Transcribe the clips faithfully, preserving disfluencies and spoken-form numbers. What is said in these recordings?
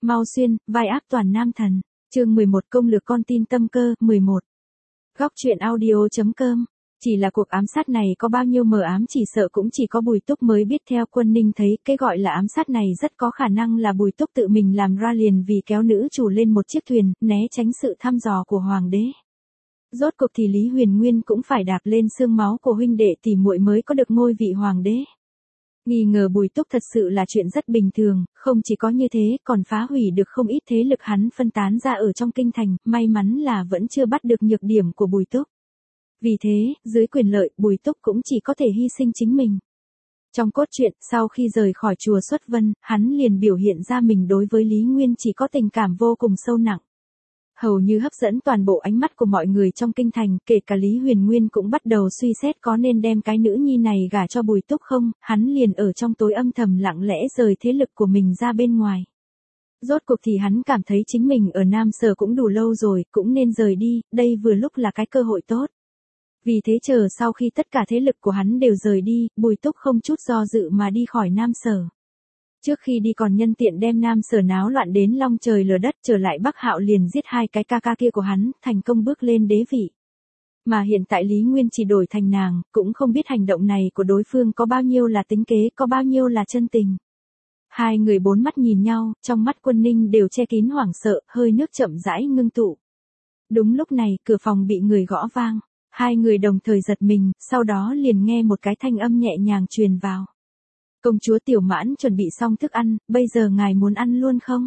Mau Xuyên, vai ác toàn nam thần. Chương mười một công lược con tin tâm cơ, mười một. Góc truyện audio.com. Chỉ là cuộc ám sát này có bao nhiêu mờ ám chỉ sợ cũng chỉ có Bùi Túc mới biết. Theo Quân Ninh thấy, cái gọi là ám sát này rất có khả năng là Bùi Túc tự mình làm ra liền vì kéo nữ chủ lên một chiếc thuyền, né tránh sự thăm dò của hoàng đế. Rốt cuộc thì Lý Huyền Nguyên cũng phải đạp lên xương máu của huynh đệ tỷ muội mới có được ngôi vị hoàng đế. Nghi ngờ Bùi Túc thật sự là chuyện rất bình thường, không chỉ có như thế còn phá hủy được không ít thế lực hắn phân tán ra ở trong kinh thành, may mắn là vẫn chưa bắt được nhược điểm của Bùi Túc. Vì thế, dưới quyền lợi, Bùi Túc cũng chỉ có thể hy sinh chính mình. Trong cốt truyện, sau khi rời khỏi chùa Xuất Vân, hắn liền biểu hiện ra mình đối với Lý Nguyên chỉ có tình cảm vô cùng sâu nặng. Hầu như hấp dẫn toàn bộ ánh mắt của mọi người trong kinh thành, kể cả Lý Huyền Nguyên cũng bắt đầu suy xét có nên đem cái nữ nhi này gả cho Bùi Túc không, hắn liền ở trong tối âm thầm lặng lẽ rời thế lực của mình ra bên ngoài. Rốt cuộc thì hắn cảm thấy chính mình ở Nam Sở cũng đủ lâu rồi, cũng nên rời đi, đây vừa lúc là cái cơ hội tốt. Vì thế chờ sau khi tất cả thế lực của hắn đều rời đi, Bùi Túc không chút do dự mà đi khỏi Nam Sở. Trước khi đi còn nhân tiện đem Nam Sở náo loạn đến long trời lở đất, trở lại Bắc Hạo liền giết hai cái ca ca kia của hắn, thành công bước lên đế vị. Mà hiện tại Lý Nguyên chỉ đổi thành nàng, cũng không biết hành động này của đối phương có bao nhiêu là tính kế, có bao nhiêu là chân tình. Hai người bốn mắt nhìn nhau, trong mắt Quân Ninh đều che kín hoảng sợ, hơi nước chậm rãi ngưng tụ. Đúng lúc này, cửa phòng bị người gõ vang. Hai người đồng thời giật mình, sau đó liền nghe một cái thanh âm nhẹ nhàng truyền vào. Công chúa Tiểu Mãn chuẩn bị xong thức ăn, bây giờ ngài muốn ăn luôn không?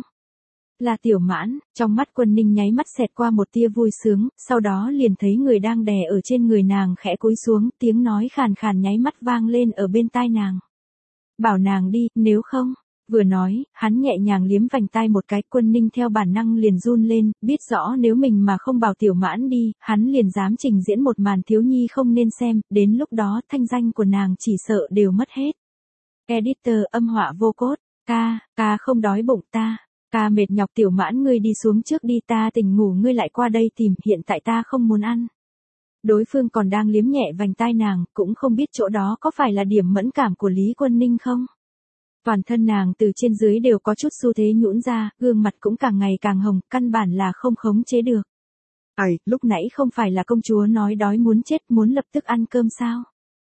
Là Tiểu Mãn, trong mắt Quân Ninh nháy mắt xẹt qua một tia vui sướng, sau đó liền thấy người đang đè ở trên người nàng khẽ cúi xuống, tiếng nói khàn khàn nháy mắt vang lên ở bên tai nàng. Bảo nàng đi, nếu không. Vừa nói, hắn nhẹ nhàng liếm vành tai một cái. Quân Ninh theo bản năng liền run lên, biết rõ nếu mình mà không bảo Tiểu Mãn đi, hắn liền dám trình diễn một màn thiếu nhi không nên xem, đến lúc đó thanh danh của nàng chỉ sợ đều mất hết. Editor âm họa vô cốt, ca, ca không đói bụng ta, ca mệt nhọc Tiểu Mãn ngươi đi xuống trước đi, ta tỉnh ngủ ngươi lại qua đây tìm, hiện tại ta không muốn ăn. Đối phương còn đang liếm nhẹ vành tai nàng, cũng không biết chỗ đó có phải là điểm mẫn cảm của Lý Quân Ninh không. Toàn thân nàng từ trên dưới đều có chút xu thế nhũn ra, gương mặt cũng càng ngày càng hồng, căn bản là không khống chế được. Ây, lúc nãy không phải là công chúa nói đói muốn chết, muốn lập tức ăn cơm sao?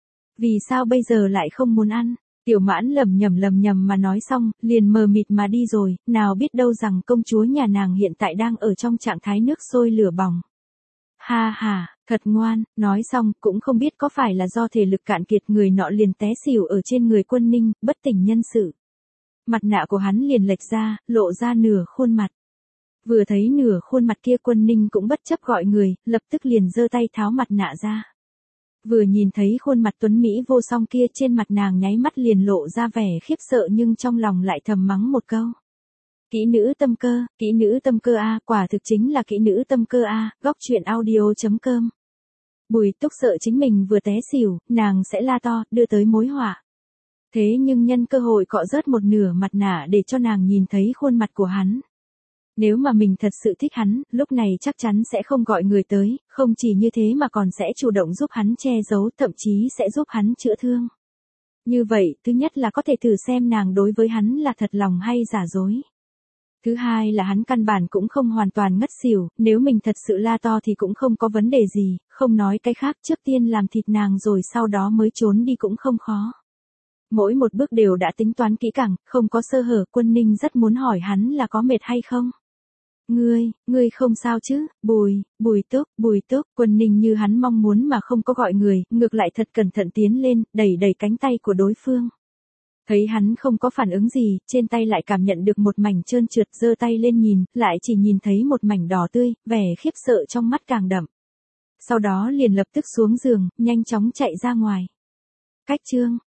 Vì sao bây giờ lại không muốn ăn? Tiểu Mãn lầm nhầm lầm nhầm mà nói xong, liền mờ mịt mà đi rồi, nào biết đâu rằng công chúa nhà nàng hiện tại đang ở trong trạng thái nước sôi lửa bỏng. Ha ha, thật ngoan, nói xong, cũng không biết có phải là do thể lực cạn kiệt, người nọ liền té xỉu ở trên người Quân Ninh, bất tỉnh nhân sự. Mặt nạ của hắn liền lệch ra, lộ ra nửa khuôn mặt. Vừa thấy nửa khuôn mặt kia Quân Ninh cũng bất chấp gọi người, lập tức liền giơ tay tháo mặt nạ ra. Vừa nhìn thấy khuôn mặt tuấn Mỹ vô song kia, trên mặt nàng nháy mắt liền lộ ra vẻ khiếp sợ, nhưng trong lòng lại thầm mắng một câu. Kỹ nữ tâm cơ, kỹ nữ tâm cơ a, quả thực chính là kỹ nữ tâm cơ a, góc truyện audio.com. Bùi Túc sợ chính mình vừa té xỉu, nàng sẽ la to, đưa tới mối họa. Thế nhưng nhân cơ hội cọ rớt một nửa mặt nạ để cho nàng nhìn thấy khuôn mặt của hắn. Nếu mà mình thật sự thích hắn, lúc này chắc chắn sẽ không gọi người tới, không chỉ như thế mà còn sẽ chủ động giúp hắn che giấu, thậm chí sẽ giúp hắn chữa thương. Như vậy, thứ nhất là có thể thử xem nàng đối với hắn là thật lòng hay giả dối. Thứ hai là hắn căn bản cũng không hoàn toàn ngất xỉu, nếu mình thật sự la to thì cũng không có vấn đề gì, không nói cái khác, trước tiên làm thịt nàng rồi sau đó mới trốn đi cũng không khó. Mỗi một bước đều đã tính toán kỹ càng, không có sơ hở. Quân Ninh rất muốn hỏi hắn là có mệt hay không. Ngươi, ngươi không sao chứ, Bùi, Bùi Túc, Bùi Túc. Quân Ninh như hắn mong muốn mà không có gọi người, ngược lại thật cẩn thận tiến lên, đẩy đẩy cánh tay của đối phương. Thấy hắn không có phản ứng gì, trên tay lại cảm nhận được một mảnh trơn trượt, giơ tay lên nhìn, lại chỉ nhìn thấy một mảnh đỏ tươi, vẻ khiếp sợ trong mắt càng đậm. Sau đó liền lập tức xuống giường, nhanh chóng chạy ra ngoài. Cách chương